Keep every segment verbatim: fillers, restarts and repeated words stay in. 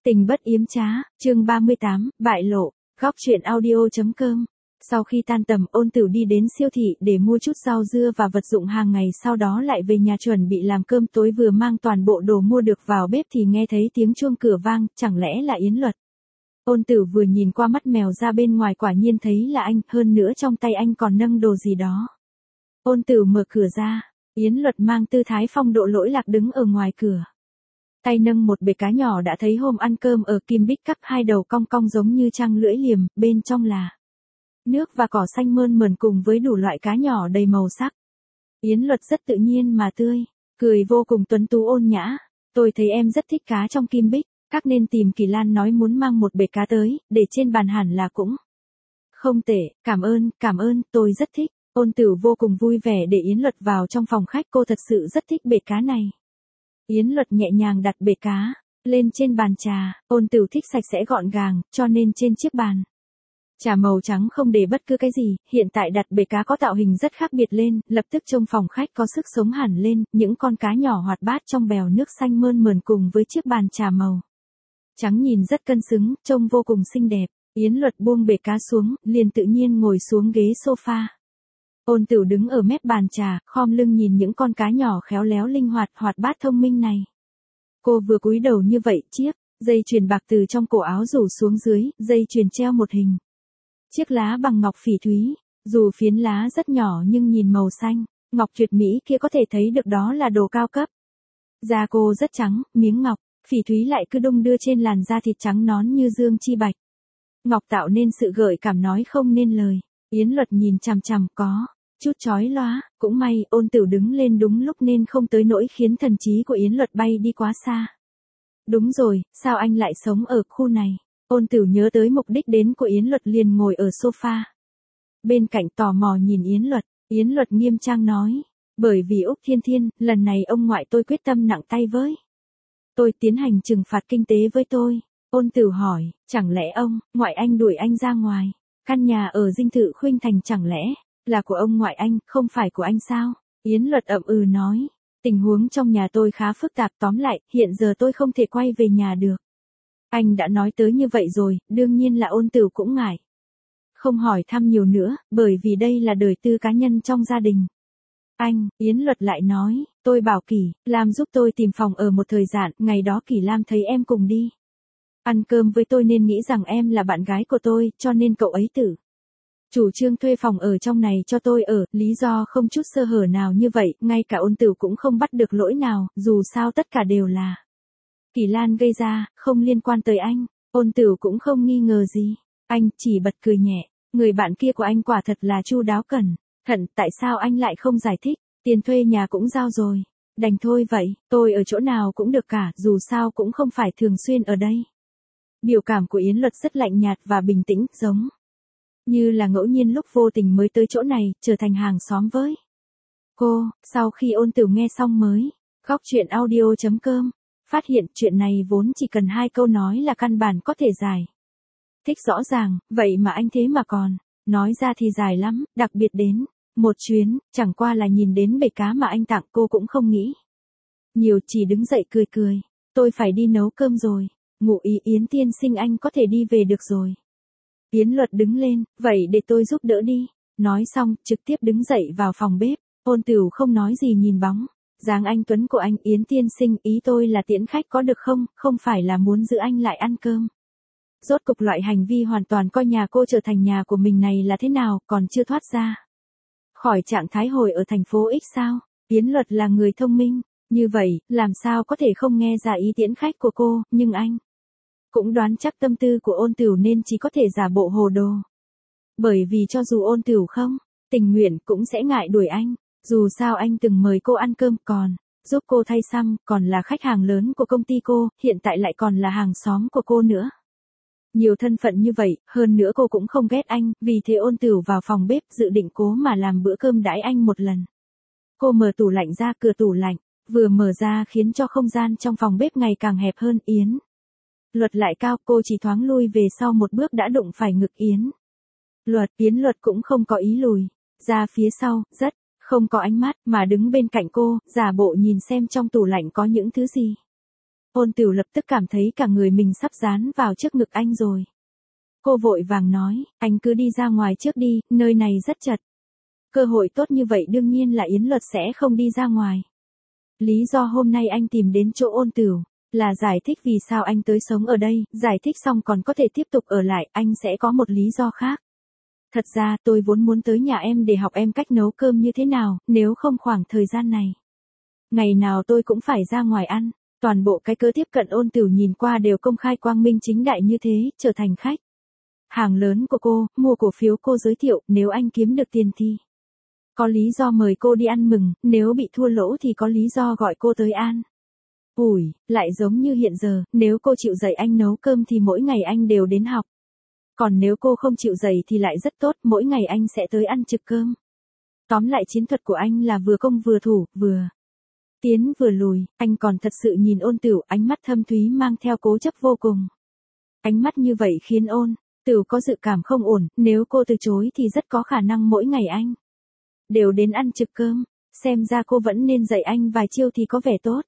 Tình bất yếm trá, chương ba mươi tám, bại lộ, góc truyện audio.com. Sau khi tan tầm, Ôn Tử đi đến siêu thị để mua chút rau dưa và vật dụng hàng ngày, sau đó lại về nhà chuẩn bị làm cơm tối. Vừa mang toàn bộ đồ mua được vào bếp thì nghe thấy tiếng chuông cửa vang, chẳng lẽ là Yến Luật. Ôn Tử vừa nhìn qua mắt mèo ra bên ngoài, quả nhiên thấy là anh, hơn nữa trong tay anh còn nâng đồ gì đó. Ôn Tử mở cửa ra, Yến Luật mang tư thái phong độ lỗi lạc đứng ở ngoài cửa. Tay nâng một bể cá nhỏ đã thấy hôm ăn cơm ở Kim Bích Cup, hai đầu cong cong giống như trăng lưỡi liềm, bên trong là nước và cỏ xanh mơn mởn cùng với đủ loại cá nhỏ đầy màu sắc. Yến Luật rất tự nhiên mà tươi, cười vô cùng tuấn tú ôn nhã. Tôi thấy em rất thích cá trong Kim Bích, các nên tìm Kỳ Lan nói muốn mang một bể cá tới, để trên bàn hẳn là cũng không tệ, cảm ơn, cảm ơn, tôi rất thích. Ôn Tử vô cùng vui vẻ để Yến Luật vào trong phòng khách, cô thật sự rất thích bể cá này. Yến Luật nhẹ nhàng đặt bể cá lên trên bàn trà. Ôn Tử thích sạch sẽ gọn gàng, cho nên trên chiếc bàn trà màu trắng không để bất cứ cái gì. Hiện tại đặt bể cá có tạo hình rất khác biệt lên, lập tức trông phòng khách có sức sống hẳn lên. Những con cá nhỏ hoạt bát trong bèo nước xanh mơn mởn cùng với chiếc bàn trà màu trắng nhìn rất cân xứng, trông vô cùng xinh đẹp. Yến Luật buông bể cá xuống, liền tự nhiên ngồi xuống ghế sofa. Ôn Tử đứng ở mép bàn trà, khom lưng nhìn những con cá nhỏ khéo léo linh hoạt, hoạt bát thông minh này. Cô vừa cúi đầu như vậy, chiếc dây chuyền bạc từ trong cổ áo rủ xuống dưới, dây chuyền treo một hình chiếc lá bằng ngọc phỉ thúy, dù phiến lá rất nhỏ nhưng nhìn màu xanh ngọc tuyệt mỹ kia có thể thấy được đó là đồ cao cấp. Da cô rất trắng, miếng ngọc phỉ thúy lại cứ đung đưa trên làn da thịt trắng nõn như dương chi bạch. Ngọc tạo nên sự gợi cảm nói không nên lời. Yến Luật nhìn chằm chằm, có chút chói lóa, cũng may Ôn Tử đứng lên đúng lúc nên không tới nỗi khiến thần trí của Yến Luật bay đi quá xa. Đúng rồi, sao anh lại sống ở khu này? Ôn Tử nhớ tới mục đích đến của Yến Luật liền ngồi ở sofa bên cạnh tò mò nhìn Yến Luật. Yến Luật nghiêm trang nói, bởi vì Úc Thiên Thiên, lần này ông ngoại tôi quyết tâm nặng tay với tôi, tiến hành trừng phạt kinh tế với tôi. Ôn Tử hỏi, chẳng lẽ ông ngoại anh đuổi anh ra ngoài? Căn nhà ở dinh thự Khuynh Thành chẳng lẽ là của ông ngoại anh, không phải của anh sao? Yến Luật ậm ừ nói, tình huống trong nhà tôi khá phức tạp, tóm lại, hiện giờ tôi không thể quay về nhà được. Anh đã nói tới như vậy rồi, đương nhiên là Ôn Tử cũng ngại không hỏi thăm nhiều nữa, bởi vì đây là đời tư cá nhân trong gia đình. Anh, Yến Luật lại nói, tôi bảo Kỳ Lam giúp tôi tìm phòng ở một thời gian, ngày đó Kỳ Lam thấy em cùng đi ăn cơm với tôi nên nghĩ rằng em là bạn gái của tôi, cho nên cậu ấy tự chủ trương thuê phòng ở trong này cho tôi ở, lý do không chút sơ hở nào như vậy, ngay cả Ôn Tử cũng không bắt được lỗi nào, dù sao tất cả đều là Kỳ Lan gây ra, không liên quan tới anh. Ôn Tử cũng không nghi ngờ gì, anh chỉ bật cười nhẹ, người bạn kia của anh quả thật là chu đáo cẩn thận, tại sao anh lại không giải thích, tiền thuê nhà cũng giao rồi, đành thôi vậy, tôi ở chỗ nào cũng được cả, dù sao cũng không phải thường xuyên ở đây. Biểu cảm của Yến Luật rất lạnh nhạt và bình tĩnh, giống như là ngẫu nhiên lúc vô tình mới tới chỗ này, trở thành hàng xóm với cô. Sau khi Ôn Tử nghe xong mới góc truyện audio.com phát hiện chuyện này vốn chỉ cần hai câu nói là căn bản có thể giải thích rõ ràng, vậy mà anh thế mà còn nói ra thì dài lắm, đặc biệt đến một chuyến, chẳng qua là nhìn đến bể cá mà anh tặng cô cũng không nghĩ nhiều, chỉ đứng dậy cười cười, tôi phải đi nấu cơm rồi, ngụ ý Yến tiên sinh anh có thể đi về được rồi. Yến Luật đứng lên, vậy để tôi giúp đỡ đi. Nói xong, trực tiếp đứng dậy vào phòng bếp. Ôn Tử không nói gì nhìn bóng dáng anh tuấn của anh. Yến tiên sinh, ý tôi là tiễn khách có được không, không phải là muốn giữ anh lại ăn cơm. Rốt cục loại hành vi hoàn toàn coi nhà cô trở thành nhà của mình này là thế nào, còn chưa thoát ra khỏi trạng thái hồi ở thành phố X sao? Yến Luật là người thông minh, như vậy, làm sao có thể không nghe ra ý tiễn khách của cô, nhưng anh cũng đoán chắc tâm tư của Ôn Tử nên chỉ có thể giả bộ hồ đồ. Bởi vì cho dù Ôn Tử không tình nguyện cũng sẽ ngại đuổi anh, dù sao anh từng mời cô ăn cơm, còn giúp cô thay xăm, còn là khách hàng lớn của công ty cô, hiện tại lại còn là hàng xóm của cô nữa. Nhiều thân phận như vậy, hơn nữa cô cũng không ghét anh, vì thế Ôn Tử vào phòng bếp dự định cố mà làm bữa cơm đãi anh một lần. Cô mở tủ lạnh ra, cửa tủ lạnh vừa mở ra khiến cho không gian trong phòng bếp ngày càng hẹp hơn. Yến Luật lại cao, cô chỉ thoáng lui về sau một bước đã đụng phải ngực Yến Luật. Yến Luật cũng không có ý lùi ra phía sau, rất không có ánh mắt, mà đứng bên cạnh cô, giả bộ nhìn xem trong tủ lạnh có những thứ gì. Ôn Tửu lập tức cảm thấy cả người mình sắp dán vào trước ngực anh rồi. Cô vội vàng nói, anh cứ đi ra ngoài trước đi, nơi này rất chật. Cơ hội tốt như vậy đương nhiên là Yến Luật sẽ không đi ra ngoài. Lý do hôm nay anh tìm đến chỗ Ôn Tửu, là giải thích vì sao anh tới sống ở đây, giải thích xong còn có thể tiếp tục ở lại, anh sẽ có một lý do khác. Thật ra tôi vốn muốn tới nhà em để học em cách nấu cơm như thế nào, nếu không khoảng thời gian này. Ngày nào tôi cũng phải ra ngoài ăn, toàn bộ cái cớ tiếp cận Ôn Tửu nhìn qua đều công khai quang minh chính đại như thế, trở thành khách hàng lớn của cô, mua cổ phiếu cô giới thiệu, nếu anh kiếm được tiền thì có lý do mời cô đi ăn mừng, nếu bị thua lỗ thì có lý do gọi cô tới an ủi, lại giống như hiện giờ, nếu cô chịu dạy anh nấu cơm thì mỗi ngày anh đều đến học. Còn nếu cô không chịu dạy thì lại rất tốt, mỗi ngày anh sẽ tới ăn trực cơm. Tóm lại chiến thuật của anh là vừa công vừa thủ, vừa tiến vừa lùi, anh còn thật sự nhìn Ôn Tửu, ánh mắt thâm thúy mang theo cố chấp vô cùng. Ánh mắt như vậy khiến Ôn Tửu có dự cảm không ổn, nếu cô từ chối thì rất có khả năng mỗi ngày anh đều đến ăn trực cơm, xem ra cô vẫn nên dạy anh vài chiêu thì có vẻ tốt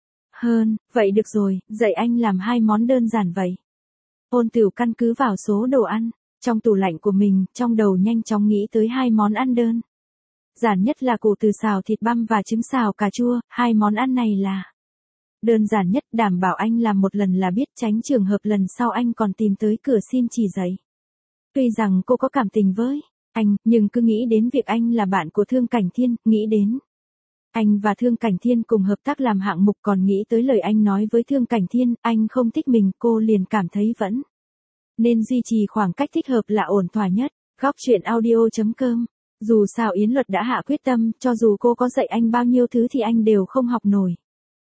hơn. Vậy được rồi, dạy anh làm hai món đơn giản vậy. Ôn Tửu căn cứ vào số đồ ăn trong tủ lạnh của mình, trong đầu nhanh chóng nghĩ tới hai món ăn đơn giản nhất là củ từ xào thịt băm và trứng xào cà chua, hai món ăn này là đơn giản nhất, đảm bảo anh làm một lần là biết, tránh trường hợp lần sau anh còn tìm tới cửa xin chỉ dạy. Tuy rằng cô có cảm tình với anh, nhưng cứ nghĩ đến việc anh là bạn của Thương Cảnh Thiên, nghĩ đến anh và Thương Cảnh Thiên cùng hợp tác làm hạng mục, còn nghĩ tới lời anh nói với Thương Cảnh Thiên, anh không thích mình, cô liền cảm thấy vẫn nên duy trì khoảng cách thích hợp là ổn thỏa nhất. Góc truyện audio chấm com. Dù sao Yến Luật đã hạ quyết tâm, cho dù cô có dạy anh bao nhiêu thứ thì anh đều không học nổi.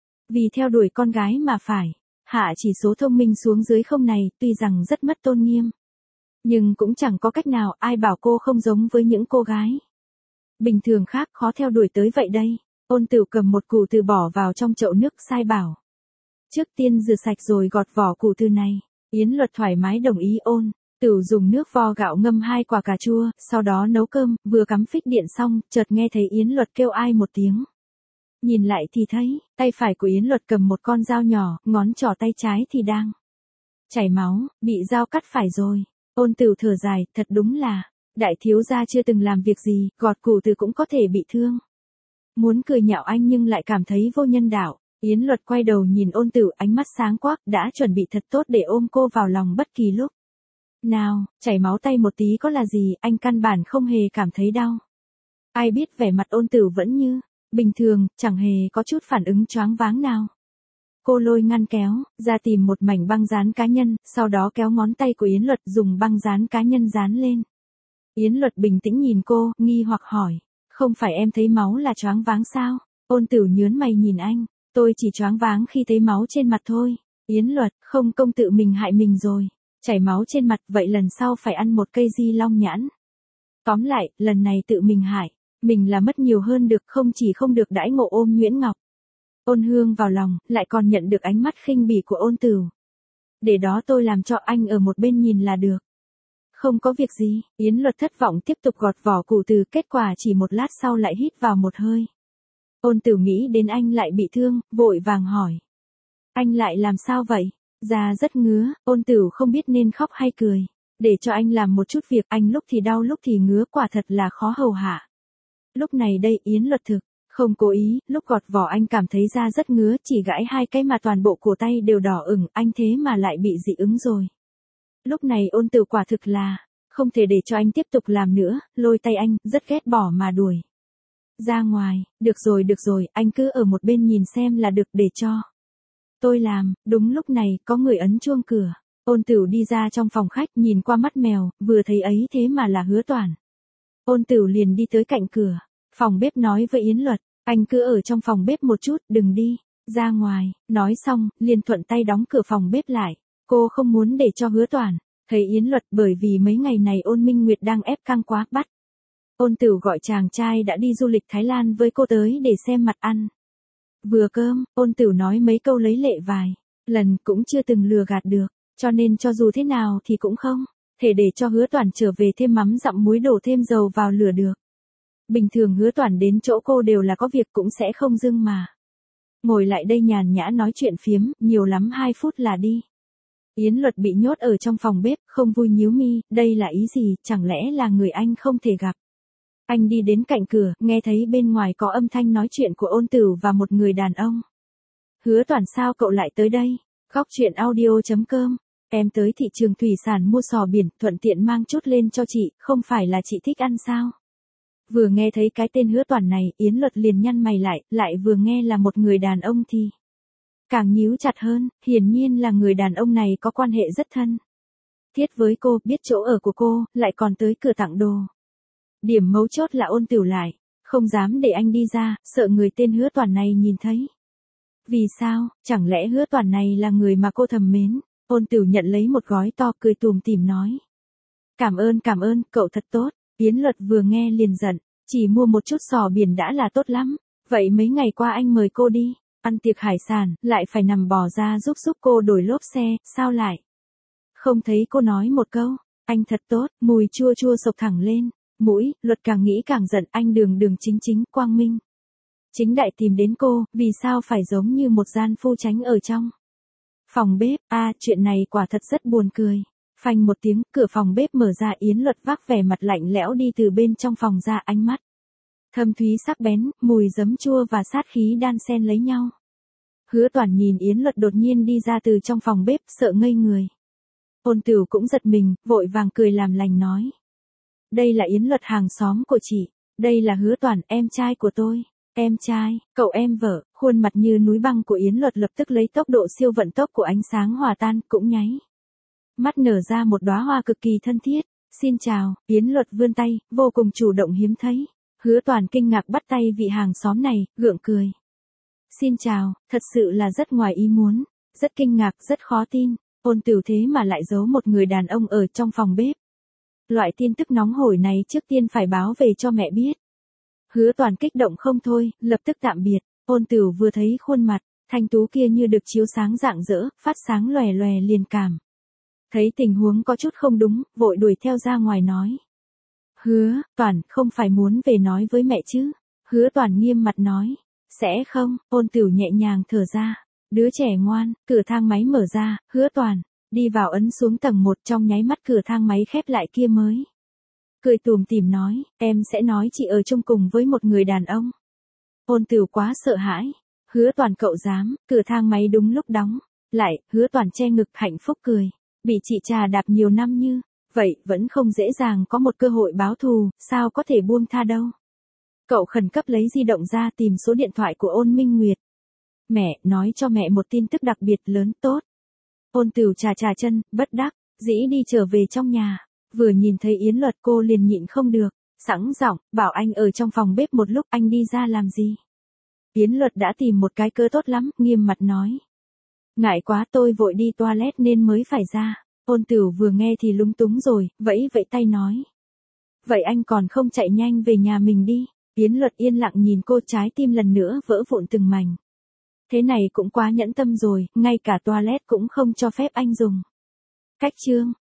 Vì theo đuổi con gái mà phải hạ chỉ số thông minh xuống dưới không này, tuy rằng rất mất tôn nghiêm, nhưng cũng chẳng có cách nào, ai bảo cô không giống với những cô gái bình thường khác, khó theo đuổi tới vậy đây. Ôn Tửu cầm một củ từ bỏ vào trong chậu nước, sai bảo trước tiên rửa sạch rồi gọt vỏ củ từ này. Yến Luật thoải mái đồng ý. Ôn Tửu dùng nước vo gạo ngâm hai quả cà chua, sau đó nấu cơm, vừa cắm phích điện xong, chợt nghe thấy Yến Luật kêu ai một tiếng. Nhìn lại thì thấy, tay phải của Yến Luật cầm một con dao nhỏ, ngón trỏ tay trái thì đang chảy máu, bị dao cắt phải rồi. Ôn Tửu thở dài, thật đúng là, đại thiếu gia chưa từng làm việc gì, gọt củ từ cũng có thể bị thương. Muốn cười nhạo anh nhưng lại cảm thấy vô nhân đạo. Yến Luật quay đầu nhìn Ôn Tửu, ánh mắt sáng quắc, đã chuẩn bị thật tốt để ôm cô vào lòng bất kỳ lúc nào, chảy máu tay một tí có là gì, anh căn bản không hề cảm thấy đau. Ai biết vẻ mặt Ôn Tửu vẫn như bình thường, chẳng hề có chút phản ứng choáng váng nào. Cô lôi ngăn kéo ra tìm một mảnh băng dán cá nhân, sau đó kéo ngón tay của Yến Luật dùng băng dán cá nhân dán lên. Yến Luật bình tĩnh nhìn cô, nghi hoặc hỏi, không phải em thấy máu là choáng váng sao? Ôn Tửu nhớn mày nhìn anh, tôi chỉ choáng váng khi thấy máu trên mặt thôi. Yến Luật, không công tự mình hại mình rồi. Chảy máu trên mặt, vậy lần sau phải ăn một cây di long nhãn. Tóm lại, lần này tự mình hại mình là mất nhiều hơn được, không chỉ không được đãi ngộ ôm Nguyễn Ngọc Ôn Hương vào lòng, lại còn nhận được ánh mắt khinh bỉ của Ôn Tửu. Để đó tôi làm cho anh ở một bên nhìn là được. Không có việc gì. Yến Luật thất vọng tiếp tục gọt vỏ củ từ, kết quả chỉ một lát sau lại hít vào một hơi. Ôn Tửu nghĩ đến anh lại bị thương, vội vàng hỏi. Anh lại làm sao vậy? Da rất ngứa. Ôn Tửu không biết nên khóc hay cười. Để cho anh làm một chút việc, anh lúc thì đau lúc thì ngứa, quả thật là khó hầu hạ. Lúc này đây Yến Luật thực không cố ý, lúc gọt vỏ anh cảm thấy da rất ngứa, chỉ gãi hai cái mà toàn bộ cổ tay đều đỏ ửng, anh thế mà lại bị dị ứng rồi. Lúc này Ôn Tửu quả thực là không thể để cho anh tiếp tục làm nữa, lôi tay anh, rất ghét bỏ mà đuổi ra ngoài. Được rồi được rồi, anh cứ ở một bên nhìn xem là được, để cho tôi làm. Đúng lúc này, có người ấn chuông cửa. Ôn Tửu đi ra trong phòng khách, nhìn qua mắt mèo, vừa thấy ấy thế mà là Hứa Toản. Ôn Tửu liền đi tới cạnh cửa phòng bếp nói với Yến Luật, anh cứ ở trong phòng bếp một chút, đừng đi ra ngoài. Nói xong, liền thuận tay đóng cửa phòng bếp lại. Cô không muốn để cho Hứa Toản thấy Yến Luật, bởi vì mấy ngày này Ôn Minh Nguyệt đang ép căng quá, bắt Ôn Tửu gọi chàng trai đã đi du lịch Thái Lan với cô tới để xem mặt ăn vừa cơm. Ôn Tửu nói mấy câu lấy lệ vài lần, cũng chưa từng lừa gạt được, cho nên cho dù thế nào thì cũng không thể để cho Hứa Toản trở về thêm mắm dặm muối đổ thêm dầu vào lửa được. Bình thường Hứa Toản đến chỗ cô đều là có việc, cũng sẽ không dưng mà ngồi lại đây nhàn nhã nói chuyện phiếm, nhiều lắm hai phút là đi. Yến Luật bị nhốt ở trong phòng bếp, không vui nhíu mi, đây là ý gì, chẳng lẽ là người anh không thể gặp. Anh đi đến cạnh cửa, nghe thấy bên ngoài có âm thanh nói chuyện của Ôn Tử và một người đàn ông. Hứa Toàn, sao cậu lại tới đây? Góc truyện audio chấm com. Em tới thị trường thủy sản mua sò biển, thuận tiện mang chút lên cho chị, không phải là chị thích ăn sao? Vừa nghe thấy cái tên Hứa Toàn này, Yến Luật liền nhăn mày lại, lại vừa nghe là một người đàn ông thì càng nhíu chặt hơn, hiển nhiên là người đàn ông này có quan hệ rất thân thiết với cô, biết chỗ ở của cô, lại còn tới cửa tặng đồ. Điểm mấu chốt là Ôn Tửu lại không dám để anh đi ra, sợ người tên Hứa Toàn này nhìn thấy. Vì sao, chẳng lẽ Hứa Toàn này là người mà cô thầm mến? Ôn Tửu nhận lấy một gói to, cười tùm tìm nói. Cảm ơn cảm ơn, cậu thật tốt. Yến Luật vừa nghe liền giận, chỉ mua một chút sò biển đã là tốt lắm. Vậy mấy ngày qua anh mời cô đi ăn tiệc hải sản, lại phải nằm bò ra giúp giúp cô đổi lốp xe, sao lại không thấy cô nói một câu, anh thật tốt, mùi chua chua sộc thẳng lên mũi. Luật càng nghĩ càng giận, anh đường đường chính chính, quang minh chính đại tìm đến cô, vì sao phải giống như một gian phu tránh ở trong phòng bếp? A, à, chuyện này quả thật rất buồn cười. Phanh một tiếng, cửa phòng bếp mở ra, Yến Luật vác vẻ mặt lạnh lẽo đi từ bên trong phòng ra, ánh mắt thâm thúy sắc bén, mùi giấm chua và sát khí đan xen lấy nhau. Hứa Toàn nhìn Yến Luật đột nhiên đi ra từ trong phòng bếp, sợ ngây người. Ôn Tửu cũng giật mình, vội vàng cười làm lành nói. Đây là Yến Luật hàng xóm của chị, đây là Hứa Toàn, em trai của tôi. Em trai, cậu em vợ. Khuôn mặt như núi băng của Yến Luật lập tức lấy tốc độ siêu vận tốc của ánh sáng hòa tan, cũng nháy mắt nở ra một đóa hoa cực kỳ thân thiết. Xin chào. Yến Luật vươn tay, vô cùng chủ động hiếm thấy. Hứa Toàn kinh ngạc bắt tay vị hàng xóm này, gượng cười. Xin chào, thật sự là rất ngoài ý muốn, rất kinh ngạc, rất khó tin. Ôn Tửu thế mà lại giấu một người đàn ông ở trong phòng bếp. Loại tin tức nóng hổi này trước tiên phải báo về cho mẹ biết. Hứa Toàn kích động không thôi, lập tức tạm biệt. Ôn Tửu vừa thấy khuôn mặt thanh tú kia như được chiếu sáng rạng rỡ, phát sáng lòe lòe liền cảm thấy tình huống có chút không đúng, vội đuổi theo ra ngoài nói. Hứa Toàn, không phải muốn về nói với mẹ chứ? Hứa Toàn nghiêm mặt nói. Sẽ không. Ôn Tửu nhẹ nhàng thở ra. Đứa trẻ ngoan. Cửa thang máy mở ra, Hứa Toàn đi vào ấn xuống tầng một, trong nháy mắt cửa thang máy khép lại kia mới cười tùm tìm nói, em sẽ nói chị ở chung cùng với một người đàn ông. Ôn Tửu quá sợ hãi. Hứa Toàn, cậu dám? Cửa thang máy đúng lúc đóng lại, Hứa Toàn che ngực hạnh phúc cười. Bị chị trà đạp nhiều năm như vậy, vẫn không dễ dàng có một cơ hội báo thù, sao có thể buông tha đâu. Cậu khẩn cấp lấy di động ra tìm số điện thoại của Ôn Minh Nguyệt. Mẹ, nói cho mẹ một tin tức đặc biệt lớn. Tốt. Ôn Tửu trà trà chân, bất đắc dĩ đi trở về trong nhà. Vừa nhìn thấy Yến Luật cô liền nhịn không được, sẵn giọng, bảo anh ở trong phòng bếp một lúc, anh đi ra làm gì? Yến Luật đã tìm một cái cớ tốt lắm, nghiêm mặt nói. Ngại quá, tôi vội đi toilet nên mới phải ra. Ôn Tửu vừa nghe thì lúng túng rồi, vẫy vẫy tay nói. Vậy anh còn không chạy nhanh về nhà mình đi. Yến Luật yên lặng nhìn cô, trái tim lần nữa vỡ vụn từng mảnh. Thế này cũng quá nhẫn tâm rồi, ngay cả toilet cũng không cho phép anh dùng. Cách chương.